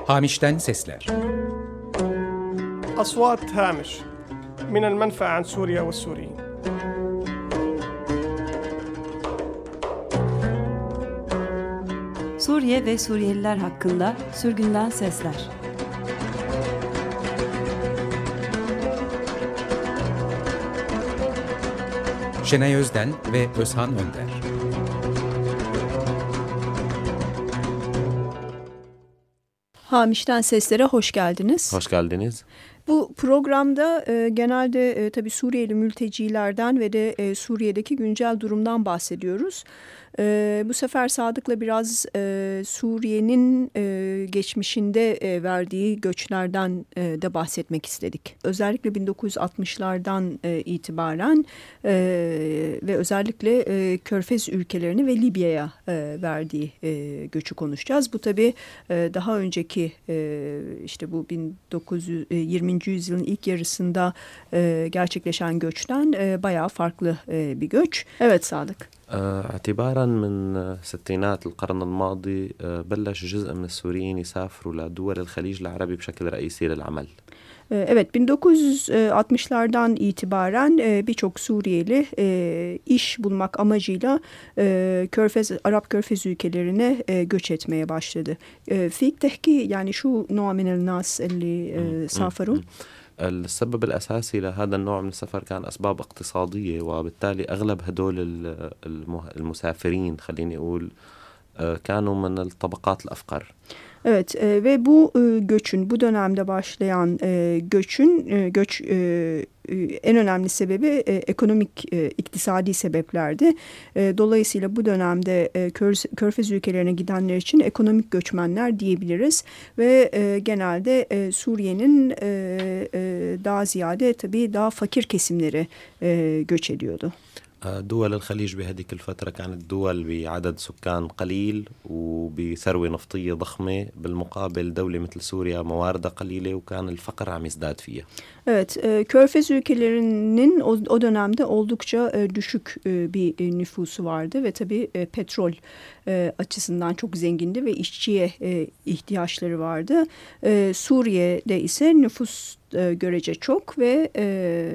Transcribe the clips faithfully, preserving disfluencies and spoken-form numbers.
Hamiş'ten sesler. أصوات هامش من المنفى عن سوريا والسوريين. Suriye ve Suriyeliler hakkında sürgünden sesler. Şenay Özden ve Özhan Önder. Hamiş'ten seslere hoş geldiniz. Hoş geldiniz. Bu programda e, genelde e, tabii Suriyeli mültecilerden ve de e, Suriye'deki güncel durumdan bahsediyoruz. E, bu sefer Sadık'la biraz e, Suriye'nin e, geçmişinde e, verdiği göçlerden e, de bahsetmek istedik. Özellikle bin dokuz yüz altmışlardan e, itibaren e, ve özellikle e, Körfez ülkelerini ve Libya'ya e, verdiği e, göçü konuşacağız. Bu tabii e, daha önceki e, işte bu bin dokuz yüz yirminci yüzyılın ilk yarısında e, gerçekleşen göçten e, bayağı farklı e, bir göç. Evet Sadık. اعتبارا من ستينات القرن الماضي بلش جزء من السوريين يسافروا لدول الخليج العربي بشكل رئيسي للعمل. Evet, bin dokuz yüz altmışlardan itibaren birçok Suriyeli iş bulmak amacıyla Körfez, Arap Körfez ülkelerine göç etmeye başladı. Fik tehki yani şu نوع من الناس اللي سافروا. السبب الأساسي لهذا النوع من السفر كان أسباب اقتصادية وبالتالي أغلب هدول المسافرين خليني أقول كانوا من الطبقات الأفقر. Evet e, ve bu e, göçün bu dönemde başlayan e, göçün e, göç e, en önemli sebebi e, ekonomik e, iktisadi sebeplerdi. E, dolayısıyla bu dönemde e, Kör, Körfez ülkelerine gidenler için ekonomik göçmenler diyebiliriz ve e, genelde e, Suriye'nin e, e, daha ziyade tabii daha fakir kesimleri e, göç ediyordu. دول الخليج بهذيك الفترة كانت دول بعدد سكان قليل وبثروة نفطية ضخمة بالمقابل دولة مثل سوريا مواردها قليلة وكان الفقر عم يزداد فيها. Evet, e, Körfez ülkelerinin o, o dönemde oldukça e, düşük e, bir e, nüfusu vardı ve tabii e, petrol e, açısından çok zengindi ve işçiye e, ihtiyaçları vardı. E, Suriye'de ise nüfus e, görece çok ve e,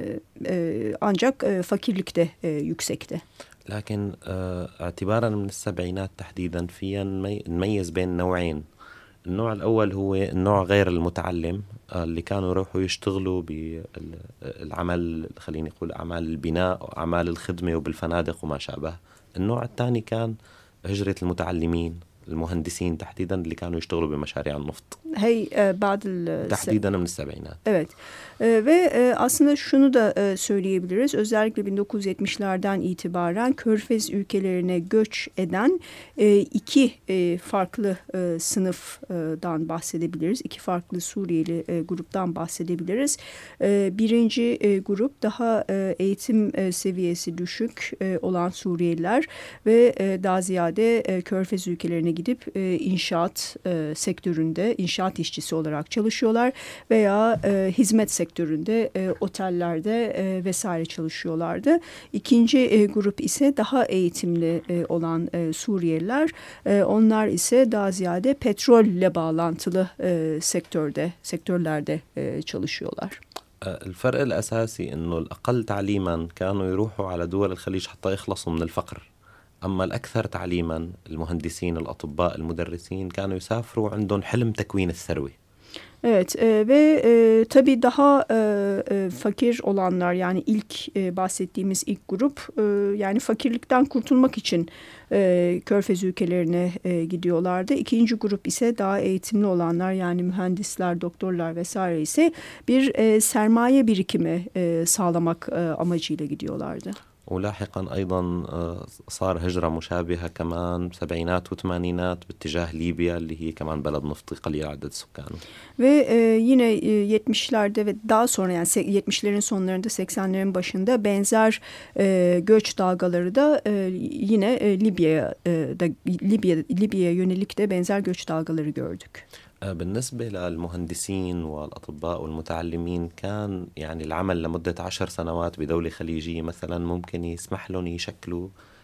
e, ancak e, fakirlik de e, yüksekti. لكن اعتبارا من السبعينات تحديدا فينا نميز بين نوعين. النوع الأول هو النوع غير المتعلم اللي كانوا يروحوا يشتغلوا بالعمل خليني أقول أعمال البناء وأعمال الخدمة وبالفنادق وما شابه. النوع الثاني كان هجرة المتعلمين المهندسين تحديدا اللي كانوا يشتغلوا بمشاريع النفط. هي بعد تحديدا من السبعينات. Evet. E, ve e, aslında şunu da e, söyleyebiliriz. Özellikle bin dokuz yüz yetmişlerden itibaren Körfez ülkelerine göç eden e, iki e, farklı e, sınıfdan bahsedebiliriz. İki farklı Suriyeli e, gruptan bahsedebiliriz. E, birinci e, grup daha e, eğitim e, seviyesi düşük e, olan Suriyeliler ve e, daha ziyade e, Körfez ülkelerine gidip e, inşaat e, sektöründe inşaat işçisi olarak çalışıyorlar veya e, hizmet sektöründe, e, otellerde e, vesaire çalışıyorlardı. İkinci e, grup ise daha eğitimli e, olan e, Suriyeliler. E, onlar ise daha ziyade petrolle bağlantılı e, sektörde, sektörlerde e, çalışıyorlar. الفرق الأساسي إنه الأقل تعليما كانوا يروحوا على دول الخليج حتى يخلصوا من الفقر. أما الأكثر تعليما المهندسين الأطباء المدرسين كانوا يسافروا عندهم حلم تكوين الثروة. Evet e, ve e, tabii daha e, e, fakir olanlar yani ilk e, bahsettiğimiz ilk grup e, yani fakirlikten kurtulmak için e, Körfez ülkelerine e, gidiyorlardı. İkinci grup ise daha eğitimli olanlar yani mühendisler, doktorlar vesaire ise bir e, sermaye birikimi e, sağlamak e, amacıyla gidiyorlardı. ولاحقا أيضا صار هجرة مشابهة كمان سبعينات وثمانينات باتجاه ليبيا اللي هي كمان بلد نفطي قليل عدد سكانه. Ve e, yine e, yetmişlerde ve daha sonra yani yetmişlerin sonlarında seksenlerin başında benzer e, göç dalgaları da e, yine e, Libya'ya e, da Libya Libya'ya yönelik de benzer göç dalgaları gördük. بالنسبة للمهندسين والأطباء والمتعلمين كان يعني العمل لمدة عشر سنوات بدولة خليجية مثلا ممكن يسمح لهم يشكلوا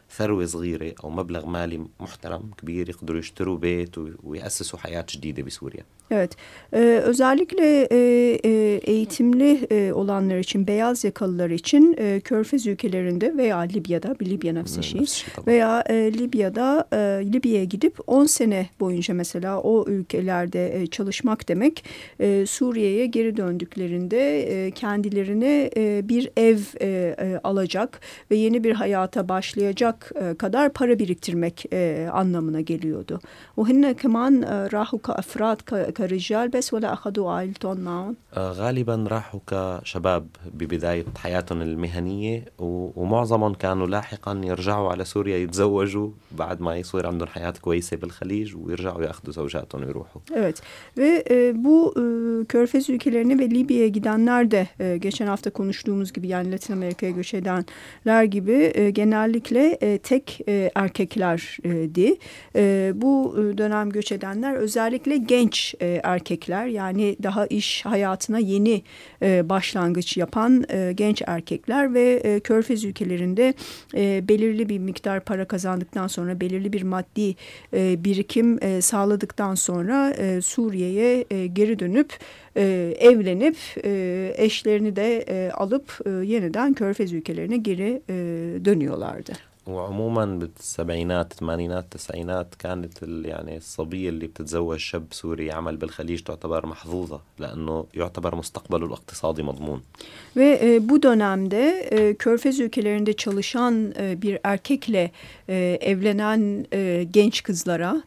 ثروة صغيرة أو مبلغ مالي محترم كبير يقدروا يشتروا بيت ويأسسوا حياة جديدة بسوريا. Evet, ee, özellikle e, e, eğitimli e, olanlar için, beyaz yakalılar için e, Körfez ülkelerinde veya Libya'da, bir Libya nefsi şey, veya e, Libya'da e, Libya'ya gidip on sene boyunca mesela o ülkelerde e, çalışmak demek, e, Suriye'ye geri döndüklerinde e, kendilerine e, bir ev e, e, alacak ve yeni bir hayata başlayacak e, kadar para biriktirmek e, anlamına geliyordu. وهن كمان راحوا كأفراد كرجال بس ولا أخذوا عائلتهم معهم؟ غالبا راحوا كشباب ببداية حياتهم المهنية ومعظمهم كانوا لاحقا يرجعوا على سوريا يتزوجوا بعد ما يصير عندهم حياة كويسة بالخليج ويرجعوا يأخذوا زوجاتهم ويروحوا. Evet ve e, bu e, Körfez ülkelerine ve Libya'ya gidenler de e, geçen hafta konuştuğumuz gibi, yani Latin Amerika'ya göç edenler gibi e, genellikle e, tek e, erkeklerdi. E, bu dönem göç edenler özellikle genç e, erkekler, yani daha iş hayatına yeni e, başlangıç yapan e, genç erkekler ve e, Körfez ülkelerinde e, belirli bir miktar para kazandıktan sonra, belirli bir maddi e, birikim e, sağladıktan sonra e, Suriye'ye e, geri dönüp e, evlenip e, eşlerini de e, alıp e, yeniden Körfez ülkelerine geri e, dönüyorlardı. وعموما بالسبعينات الثمانينات التسعينات كانت يعني الصبية اللي بتتزوج شاب سوري يعمل بالخليج تعتبر محظوظة لأنه يعتبر مستقبله الاقتصادي مضمون. Ve e, bu dönemde e, Körfez ülkelerinde çalışan e, bir erkekle e, evlenen e, genç kızlara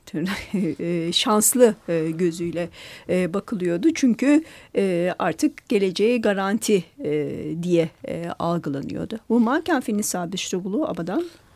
e, şanslı e, gözüyle e, bakılıyordu. Çünkü e, artık geleceği garanti e, diye e, algılanıyordu. وما كان في النساء بيشتغلوا أبدا؟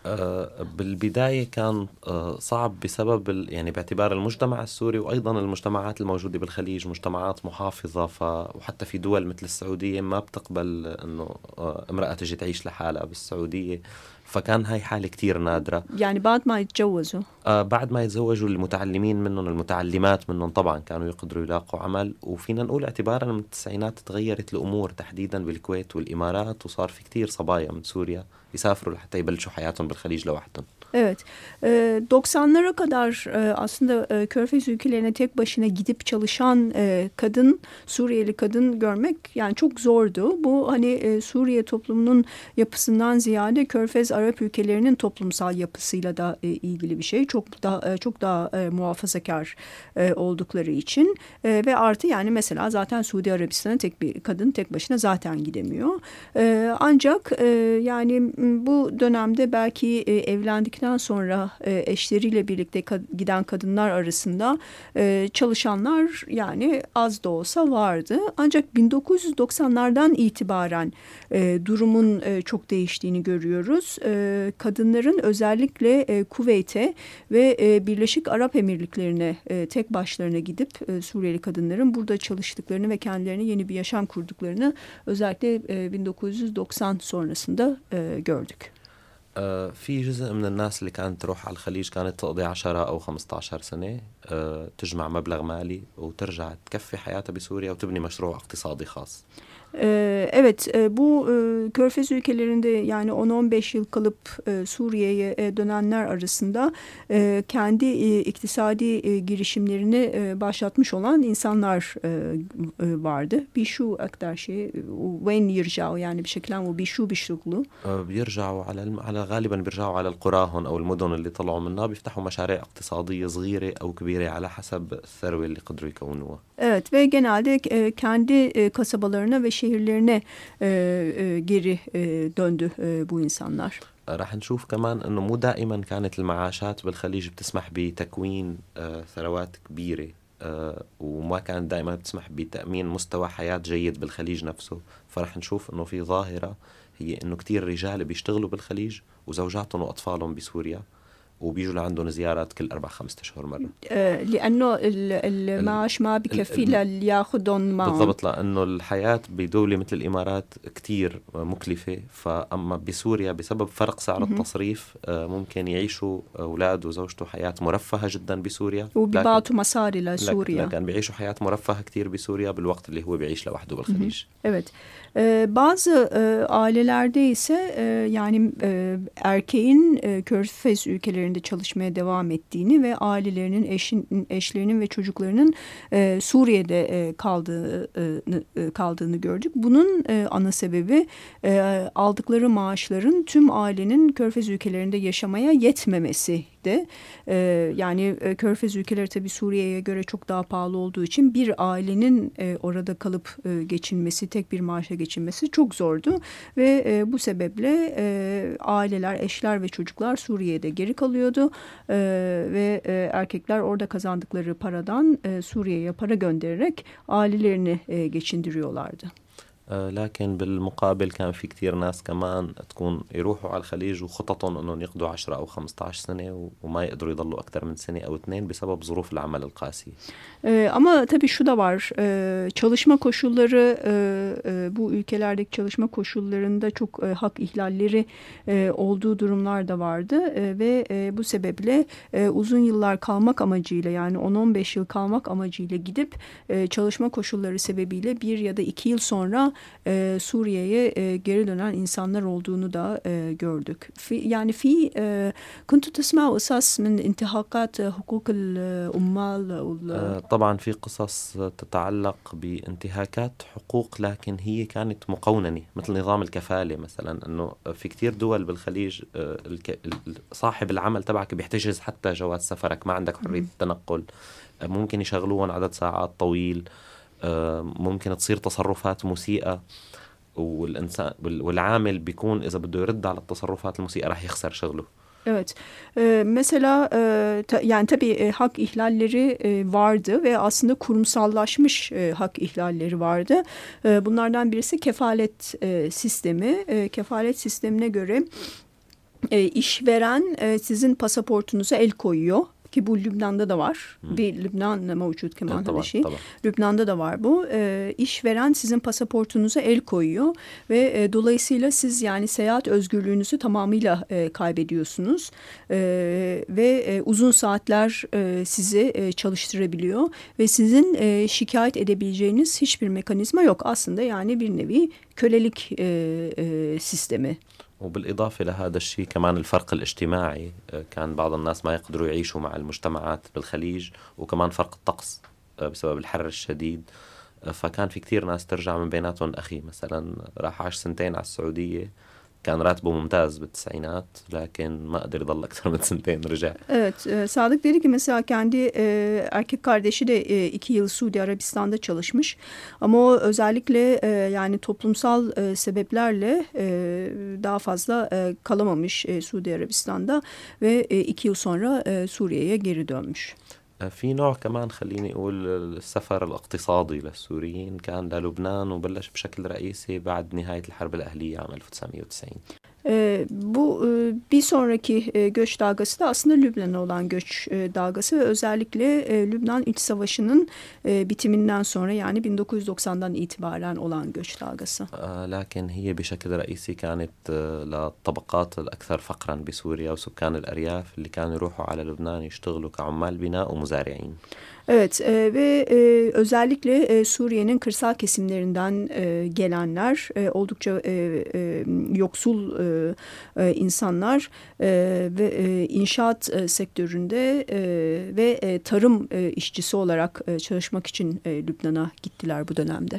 بالبداية كان صعب بسبب يعني باعتبار المجتمع السوري وأيضا المجتمعات الموجودة بالخليج مجتمعات محافظة، ف وحتى في دول مثل السعودية ما بتقبل إنه امرأة تجي تعيش لحالها بالسعودية، فكان هاي حالة كتير نادرة. يعني بعد ما يتجوزوا آه بعد ما يتزوجوا المتعلمين منهم المتعلمات منهم طبعا كانوا يقدروا يلاقوا عمل، وفينا نقول اعتبارا من التسعينات تغيرت الأمور تحديدا بالكويت والإمارات، وصار في كتير صبايا من سوريا يسافروا لحتى يبلشوا حياتهم بالخليج لوحدهم. Evet, doksanlara kadar aslında Körfez ülkelerine tek başına gidip çalışan kadın, Suriyeli kadın görmek yani çok zordu. Bu hani Suriye toplumunun yapısından ziyade Körfez Arap ülkelerinin toplumsal yapısıyla da ilgili bir şey. Çok daha çok daha muhafazakar oldukları için ve artı yani mesela zaten Suudi Arabistan'a tek bir kadın tek başına zaten gidemiyor. Ancak yani bu dönemde belki evlendikten sonra e, eşleriyle birlikte ka- giden kadınlar arasında e, çalışanlar yani az da olsa vardı. Ancak bin dokuz yüz doksanlardan itibaren e, durumun e, çok değiştiğini görüyoruz. E, kadınların özellikle e, Kuveyt'e ve e, Birleşik Arap Emirlikleri'ne e, tek başlarına gidip e, Suriyeli kadınların burada çalıştıklarını ve kendilerine yeni bir yaşam kurduklarını özellikle e, bin dokuz yüz doksan sonrasında e, gördük. في جزء من الناس اللي كانت تروح على الخليج كانت تقضي عشرة أو خمسة عشر سنة تجمع مبلغ مالي وترجع تكفي حياتها بسوريا وتبني مشروع اقتصادي خاص. Evet, bu Körfez ülkelerinde yani on on beş yıl kalıp Suriye'ye dönenler arasında kendi iktisadi girişimlerini başlatmış olan insanlar vardı. بيشو أكتر شيء وين يرجعوا يعني بشكل عام وبيشو بيشتغلوا؟ بيرجعوا على على غالبا بيرجعوا على القراهم أو المدن اللي طلعوا منها بيفتحوا مشاريع اقتصادية صغيرة أو كبيرة على حسب الثروة اللي قدروا يكونوها. Evet ve genelde kendi kasabalarına ve şehirlerine e, e, geri e, döndü e, bu insanlar. راح نشوف كمان انه مو دائما كانت المعاشات بالخليج بتسمح بتكوين ثروات كبيرة وما كانت دائما بتسمح بتأمين مستوى حياة جيد بالخليج نفسه، فرح نشوف انه في ظاهرة هي انه كتير رجال بيشتغلوا بالخليج وزوجاتهم واطفالهم بسوريا وبيجوا لعندهم زيارات كل أربع خمسة أشهر مرة. آه، لأنه المعاش ما بكفي لياخدهم معهم. بالضبط، لأنه الحياة بدولة مثل الإمارات كتير مكلفة، فأما بسوريا بسبب فرق سعر التصريف ممكن يعيشوا أولاد وزوجته حياة مرفهة جدا بسوريا، وبيبعتوا مصاري لسوريا، لكن بيعيشوا حياة مرفهة كتير بسوريا بالوقت اللي هو بيعيش لوحده بالخليج. Evet. Ee, bazı e, ailelerde ise e, yani e, erkeğin e, Körfez ülkelerinde çalışmaya devam ettiğini ve ailelerinin, eşin, eşlerinin ve çocuklarının e, Suriye'de e, kaldığını, e, kaldığını gördük. Bunun e, ana sebebi e, aldıkları maaşların tüm ailenin Körfez ülkelerinde yaşamaya yetmemesi. Ee, yani e, Körfez ülkeleri tabii Suriye'ye göre çok daha pahalı olduğu için bir ailenin e, orada kalıp e, geçinmesi, tek bir maaşa geçinmesi çok zordu ve e, bu sebeple e, aileler, eşler ve çocuklar Suriye'de geri kalıyordu e, ve e, erkekler orada kazandıkları paradan e, Suriye'ye para göndererek ailelerini e, geçindiriyorlardı. لكن بالمقابل كان في كتير ناس كمان تكون يروحوا على الخليج وخططهم انهم يقضوا عشرة او خمسة عشر سنة وما يقدروا يضلوا اكثر من سنة او اثنين بسبب ظروف العمل القاسية. Ee, ama tabii şu da var, ee, çalışma koşulları e, e, bu ülkelerdeki çalışma koşullarında çok e, hak ihlalleri e, olduğu durumlar da vardı e, ve e, bu sebeple e, uzun yıllar kalmak amacıyla, yani on on beş yıl kalmak amacıyla gidip e, çalışma koşulları sebebiyle bir ya da iki yıl sonra e, Suriye'ye e, geri dönen insanlar olduğunu da e, gördük. Fi, yani fi kuntu tesma'u esas min intihakat hukuk al-ummal. طبعا في قصص تتعلق بانتهاكات حقوق لكن هي كانت مقوننة مثل نظام الكفالة مثلا، انه في كتير دول بالخليج صاحب العمل تبعك بيحتجز حتى جواز سفرك، ما عندك حرية التنقل، ممكن يشغلوهم عدد ساعات طويل، ممكن تصير تصرفات مسيئة، والإنسان والعامل بيكون إذا بده يرد على التصرفات المسيئة راح يخسر شغله. Evet, ee, mesela e, ta, yani tabii e, hak ihlalleri e, vardı ve aslında kurumsallaşmış e, hak ihlalleri vardı. E, bunlardan birisi kefalet e, sistemi. E, kefalet sistemine göre e, işveren e, sizin pasaportunuza el koyuyor. Ki bu Lübnan'da da var. Hmm. Bir Lübnan mevcut keman evet, şey. Lübnan'da da var bu. E, işveren sizin pasaportunuza el koyuyor ve e, dolayısıyla siz yani seyahat özgürlüğünüzü tamamıyla e, kaybediyorsunuz. E, ve e, uzun saatler e, sizi e, çalıştırabiliyor ve sizin e, şikayet edebileceğiniz hiçbir mekanizma yok. Aslında yani bir nevi kölelik e, e, sistemi. وبالإضافة لهذا الشيء كمان الفرق الاجتماعي، كان بعض الناس ما يقدروا يعيشوا مع المجتمعات بالخليج، وكمان فرق الطقس بسبب الحر الشديد، فكان في كتير ناس ترجع من بيناتهم أخي مثلا راح عاش سنتين على السعودية كان راتبه ممتاز بالتسعينات لكن ما قدر يضل أكثر من سنتين رجع. Evet, e, Sadık dedi ki mesela kendi e, erkek kardeşi de e, iki yıl Suudi Arabistan'da çalışmış ama o özellikle e, yani toplumsal e, sebeplerle e, daha fazla e, kalamamış e, Suudi Arabistan'da ve e, iki yıl sonra e, Suriye'ye geri dönmüş. في نوع كمان خليني أقول السفر الاقتصادي للسوريين كان للبنان وبلش بشكل رئيسي بعد نهاية الحرب الأهلية عام ألف وتسعمية وتسعين. E, bu e, bir sonraki e, göç dalgası da aslında Lübnan'a olan göç e, dalgası ve özellikle e, Lübnan İç Savaşı'nın e, bitiminden sonra yani bin dokuz yüz doksandan itibaren olan göç dalgası. لكن هي بشكل رئيسي كانت للطبقات الأكثر فقرا بسوريا وسكان الأرياف اللي كانوا يروحوا على لبنان يشتغلوا كعمال بناء ومزارعين. Evet e, ve e, özellikle e, Suriye'nin kırsal kesimlerinden e, gelenler e, oldukça e, e, yoksul e, e, insanlar e, ve e, inşaat e, sektöründe e, ve e, tarım e, işçisi olarak e, çalışmak için e, Lübnan'a gittiler bu dönemde.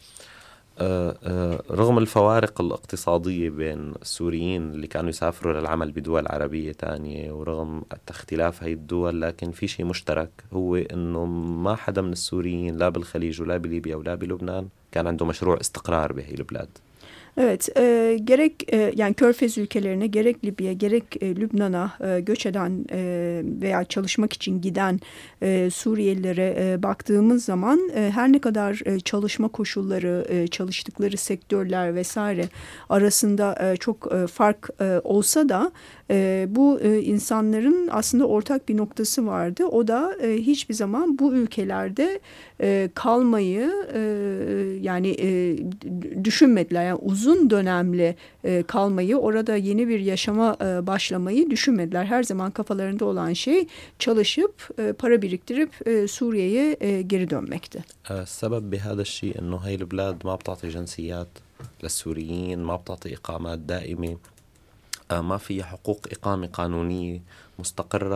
رغم الفوارق الاقتصادية بين السوريين اللي كانوا يسافروا للعمل بدول عربية تانية ورغم اختلاف هاي الدول لكن في شيء مشترك هو إنه ما حدا من السوريين لا بالخليج ولا بليبيا ولا بلبنان كان عنده مشروع استقرار بهاي البلاد. Evet, e, gerek e, yani Körfez ülkelerine, gerek Libya, gerek e, Lübnan'a e, göç eden e, veya çalışmak için giden e, Suriyelilere e, baktığımız zaman e, her ne kadar e, çalışma koşulları, e, çalıştıkları sektörler vesaire arasında e, çok e, fark e, olsa da e, bu e, insanların aslında ortak bir noktası vardı. O da e, hiçbir zaman bu ülkelerde e, kalmayı e, yani e, düşünmediler. Yani uzun dönemli e, kalmayı, orada yeni bir yaşama e, başlamayı düşünmediler. Her zaman kafalarında olan şey çalışıp e, para biriktirip e, Suriye'ye e, geri dönmekti. السبب بهذا الشيء انه هاي البلاد ما بتعطي جنسيات للسوريين، ما بتعطي اقامات دائمة، ما في حقوق إقامة قانونية مستقرة،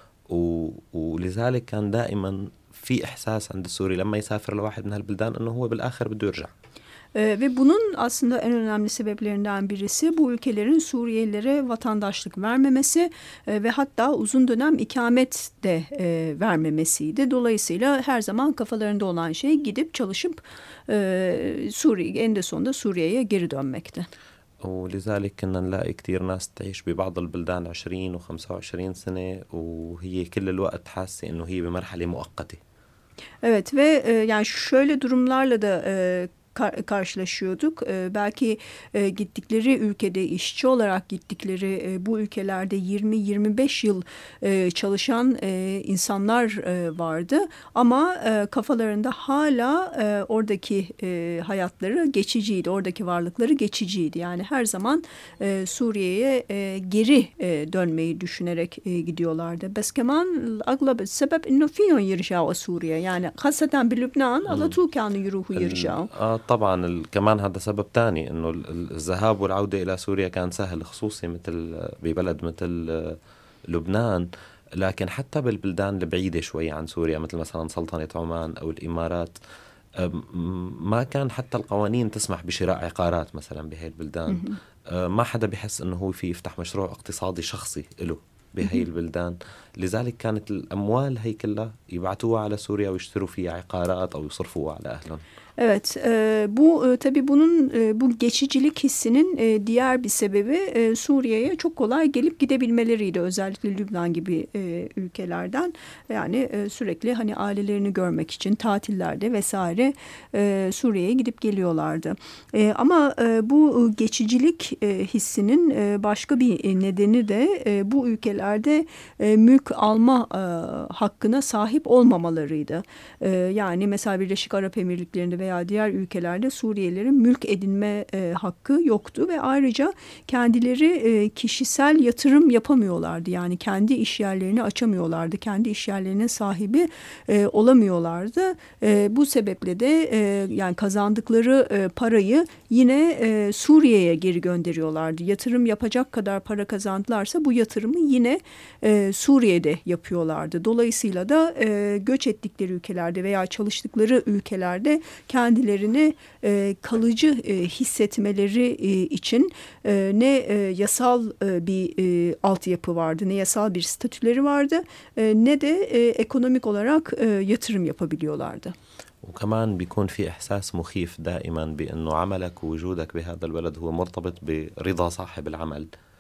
ولذلك كان دائما في إحساس عند السوري لما يسافر لواحد من هالبلدان أنه هو بالآخر بده يرجع. Ee, ve bunun aslında en önemli sebeplerinden birisi bu ülkelerin Suriyelilere vatandaşlık vermemesi e, ve hatta uzun dönem ikamet de e, vermemesiydi. Dolayısıyla her zaman kafalarında olan şey gidip çalışıp e, Suriye, en de sonunda Suriye'ye geri dönmekti. ولذلك كنا نلاقي كتير ناس تعيش ببعض البلدان عشرين وخمسة وعشرين سنة وهي كل الوقت حاسة إنه هي بمرحلة مؤقتة. Evet ve e, yani şöyle durumlarla da e, karşılaşıyorduk. Ee, belki e, gittikleri ülkede işçi olarak gittikleri e, bu ülkelerde yirmi yirmi beş yıl e, çalışan e, insanlar e, vardı. Ama e, kafalarında hala e, oradaki e, hayatları geçiciydi. Oradaki varlıkları geçiciydi. Yani her zaman e, Suriye'ye e, geri e, dönmeyi düşünerek e, gidiyorlardı. Bes keman aglab sebep inno fiyon yirjao Suriye. Yani haseten bir Lübnan ala tu kanu yuruhu yirjao. طبعا كمان هذا سبب تاني انه الذهاب والعودة الى سوريا كان سهل، خصوصي مثل ببلد مثل لبنان، لكن حتى بالبلدان البعيدة شوي عن سوريا مثل مثلا سلطنة عمان او الامارات ما كان حتى القوانين تسمح بشراء عقارات مثلا بهي البلدان. ما حدا بيحس انه هو في يفتح مشروع اقتصادي شخصي له بهي البلدان، لذلك كانت الاموال هي كلها يبعتوها على سوريا ويشتروا فيها عقارات او يصرفوها على اهلهم. Evet, e, bu e, tabii bunun e, bu geçicilik hissinin e, diğer bir sebebi e, Suriye'ye çok kolay gelip gidebilmeleriydi. Özellikle Lübnan gibi e, ülkelerden, yani e, sürekli hani ailelerini görmek için tatillerde vesaire e, Suriye'ye gidip geliyorlardı. E, ama e, bu geçicilik e, hissinin e, başka bir nedeni de e, bu ülkelerde e, mülk alma e, hakkına sahip olmamalarıydı. E, yani mesela Birleşik Arap Emirlikleri'nde veya diğer ülkelerde Suriyelilerin mülk edinme e, hakkı yoktu ve ayrıca kendileri e, kişisel yatırım yapamıyorlardı. Yani kendi iş yerlerini açamıyorlardı. Kendi iş yerlerinin sahibi e, olamıyorlardı. E, bu sebeple de e, yani kazandıkları e, parayı yine e, Suriye'ye geri gönderiyorlardı. Yatırım yapacak kadar para kazandılarsa bu yatırımı yine e, Suriye'de yapıyorlardı. Dolayısıyla da e, göç ettikleri ülkelerde veya çalıştıkları ülkelerde kendilerini e, kalıcı e, hissetmeleri e, için e, ne e, yasal e, bir e, altyapı vardı, ne yasal bir statüleri vardı, e, ne de e, ekonomik olarak e, yatırım yapabiliyorlardı. وكمان بيكون في إحساس مخيف دائما بأنه عملك ووجودك بهذا البلد هو مرتبط برضا صاحب العمل.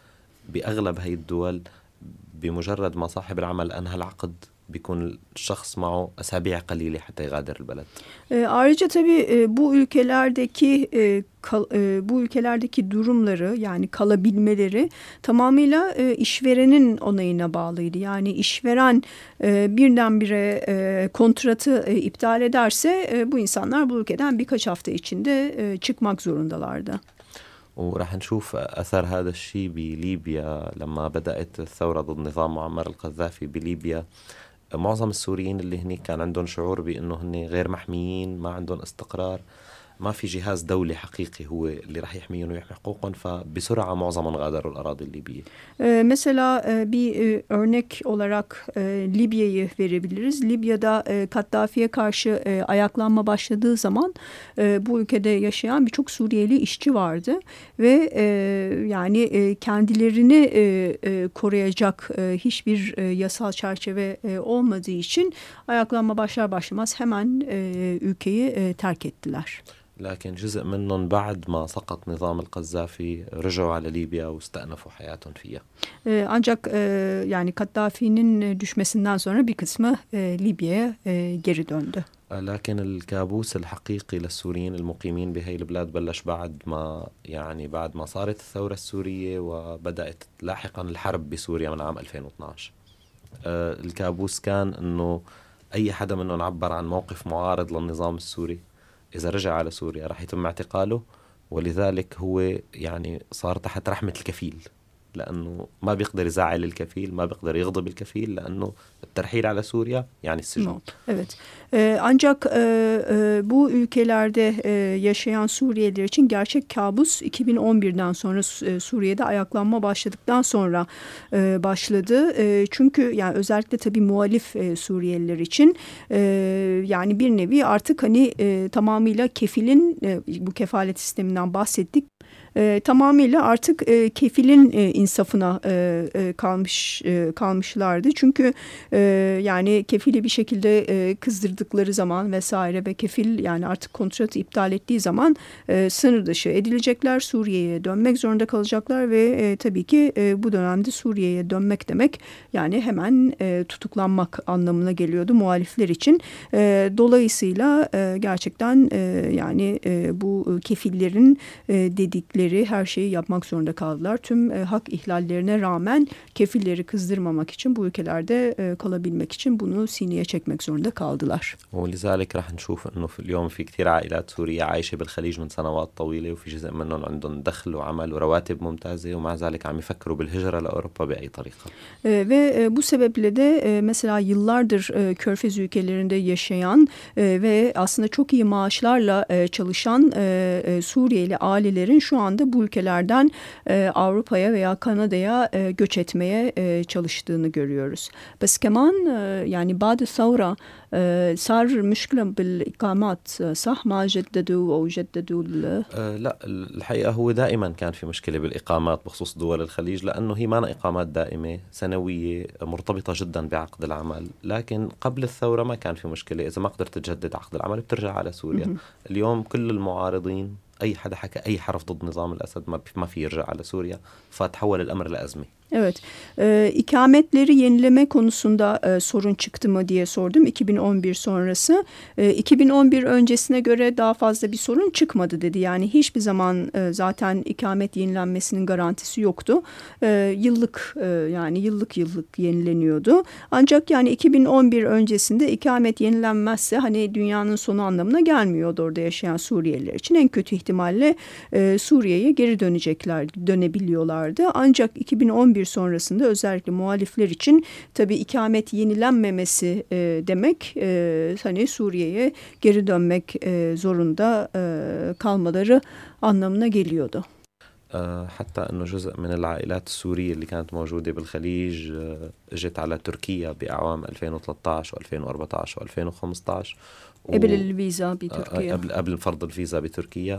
بأغلب هاي الدول بمجرد ما صاحب العمل أنهى العقد بيكون الشخص معه أسابيع قليلة حتى يغادر البلد. E, ayrıca tabii e, bu ülkelerdeki e, kal, e, bu ülkelerdeki durumları, yani kalabilmeleri tamamıyla e, işverenin onayına bağlıydı. Yani işveren e, birdenbire e, kontratı e, iptal ederse e, bu insanlar bu ülkeden birkaç hafta içinde e, çıkmak zorundalardı. وراح نشوف أثر هذا الشيء بليبيا لما بدأت الثورة ضد نظام معمر القذافي بليبيا. معظم السوريين اللي هناك كان عندهم شعور بأنه هن غير محميين، ما عندهم استقرار، ما في جهاز دولي حقيقي هو اللي راح يحميهم ويحمي حقوقهم، فبسرعة معظمهم غادروا الأراضي الليبية. Ee, mesela e, bir e, örnek olarak e, Libya'yı verebiliriz. Libya'da e, Kaddafi'ye karşı e, ayaklanma başladığı zaman e, bu ülkede yaşayan birçok Suriyeli işçi vardı ve e, yani e, kendilerini e, e, koruyacak e, hiçbir e, yasal çerçeve e, olmadığı için ayaklanma başlar başlamaz hemen e, ülkeyi e, terk ettiler. لكن جزء منهم بعد ما سقط نظام القذافي رجعوا على ليبيا واستأنفوا حياتهم فيها. E, ancak e, yani Kaddafi'nin düşmesinden sonra bir kısmı e, Libya'ya e, geri döndü. لكن الكابوس الحقيقي للسوريين المقيمين بهي البلاد بلش بعد ما يعني بعد ما صارت الثورة السورية وبدأت لاحقا الحرب بسوريا من عام ألفين واثناشر. الكابوس كان إنه أي حدا منهم عبر عن موقف معارض للنظام السوري إذا رجع على سوريا راح يتم اعتقاله، ولذلك هو يعني صار تحت رحمة الكفيل، لأنه ما بيقدر يزعل الكفيل، ما بيقدر يغضب الكفيل، لأنه الترحيل على سوريا يعني السجن. Evet. Ee, ancak e, e, bu ülkelerde e, yaşayan Suriyeliler için gerçek kabus iki bin on birden sonra e, Suriye'de ayaklanma başladıktan sonra e, başladı. E, çünkü yani özellikle tabii muhalif e, Suriyeliler için e, yani bir nevi artık hani e, tamamıyla kefilin e, bu kefalet sisteminden bahsettik. E, tamamıyla artık e, kefilin e, insafına e, e, kalmış e, kalmışlardı. Çünkü e, yani kefili bir şekilde e, kızdırdıkları zaman vesaire ve kefil yani artık kontratı iptal ettiği zaman e, sınır dışı edilecekler, Suriye'ye dönmek zorunda kalacaklar ve e, tabii ki e, bu dönemde Suriye'ye dönmek demek yani hemen e, tutuklanmak anlamına geliyordu muhalifler için. E, dolayısıyla e, gerçekten e, yani e, bu kefillerin e, dedikleri her şeyi yapmak zorunda kaldılar. Tüm e, hak ihlallerine rağmen kefilleri kızdırmamak için bu ülkelerde e, kalabilmek için bunu sineye çekmek zorunda kaldılar. ولذلك رح نشوف انه في اليوم في كثير عائلات سورية عايشة بالخليج من سنوات طويلة وفي جزء منهم عندهم دخل وعمل ورواتب ممتازة ومع ذلك عم يفكروا بالهجرة لأوروبا بأي طريقة. E, ve e, bu sebeple de e, mesela yıllardır e, Körfez ülkelerinde yaşayan e, ve aslında çok iyi maaşlarla e, çalışan e, e, Suriyeli ailelerin şu anda bu ülkelerden e, Avrupa'ya veya Kanada'ya e, göç etmeye e, çalıştığını görüyoruz. بس كمان يعني بعد الثورة صار مشكلة بالإقامات صح ما جددوا أو جددوا لا الحقيقة هو دائما كان في مشكلة بالإقامات بخصوص دول الخليج لأنه هي ما إقامات دائمة سنوية مرتبطة جدا بعقد العمل، لكن قبل الثورة ما كان في مشكلة، إذا ما قدرت تجدد عقد العمل بترجع على سوريا. اليوم كل المعارضين أي حدا حكى أي حرف ضد نظام الأسد ما ما في يرجع على سوريا، فتحول الأمر لأزمة. Evet, e, ikametleri yenileme konusunda e, sorun çıktı mı diye sordum iki bin on bir sonrası. E, iki bin on bir öncesine göre daha fazla bir sorun çıkmadı dedi. Yani hiçbir zaman e, zaten ikamet yenilenmesinin garantisi yoktu. E, yıllık e, yani yıllık yıllık yenileniyordu. Ancak yani iki bin on bir öncesinde ikamet yenilenmezse hani dünyanın sonu anlamına gelmiyordu orada yaşayan Suriyeliler için. En kötü ihtimalle e, Suriye'ye geri dönecekler, dönebiliyorlardı. Ancak iki bin on bir sonrasında özellikle muhalifler için tabii ikamet yenilenmemesi e, demek e, hani Suriye'ye geri dönmek e, zorunda e, kalmaları anlamına geliyordu. حتى أنه جزء من العائلات السورية اللي كانت موجودة بالخليج اجت على تركيا بأعوام ألفين وثلاثة عشر وألفين وأربعة عشر وألفين وخمسة عشر قبل الفيزا بتركيا قبل قبل فرض الفيزا بتركيا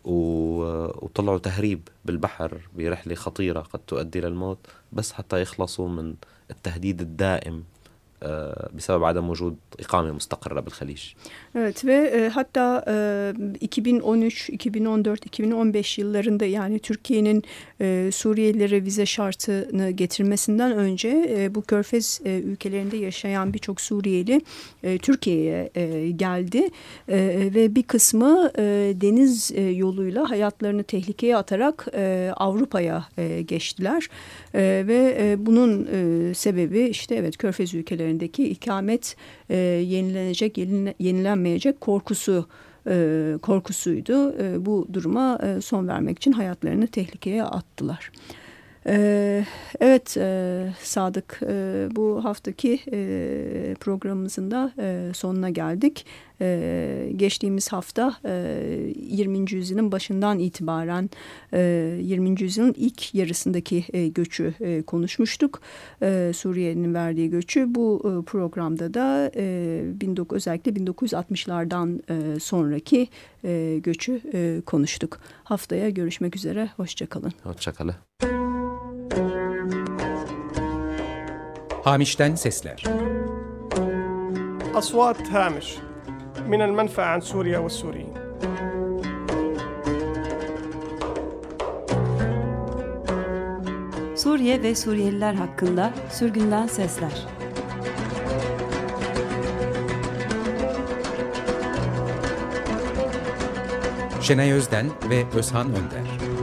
وطلعوا تهريب بالبحر برحلة خطيرة قد تؤدي للموت بس حتى يخلصوا من التهديد الدائم بسبب عدم وجود إقامة مستقرة بالخليج. Evet ve e, hatta e, iki bin on üç, iki bin on dört, iki bin on beş yıllarında yani Türkiye'nin e, Suriyelilere vize şartını getirmesinden önce e, bu Körfez e, ülkelerinde yaşayan birçok Suriyeli e, Türkiye'ye e, geldi e, ve bir kısmı e, deniz e, yoluyla hayatlarını tehlikeye atarak e, Avrupa'ya e, geçtiler e, ve e, bunun e, sebebi işte evet Körfez ülkelerindeki ikamet e, yenilenecek, yenile, yenilenmeyecek korkusu e, korkusuydu. E, bu duruma e, son vermek için hayatlarını tehlikeye attılar. Ee, evet e, Sadık e, bu haftaki e, programımızın da e, sonuna geldik. E, geçtiğimiz hafta e, yirminci yüzyılın başından itibaren e, yirminci yüzyılın ilk yarısındaki e, göçü e, konuşmuştuk. E, Suriye'nin verdiği göçü bu e, programda da e, bin dokuz, özellikle bin dokuz yüz altmışlardan e, sonraki e, göçü e, konuştuk. Haftaya görüşmek üzere. Hoşçakalın. Hoşçakalın. Hamiş'ten sesler. أصوات هامش من المنفى عن سوريا والسوريين. Suriye ve Suriyeliler hakkında sürgünden sesler. Şenay Özden ve Özhan Önder.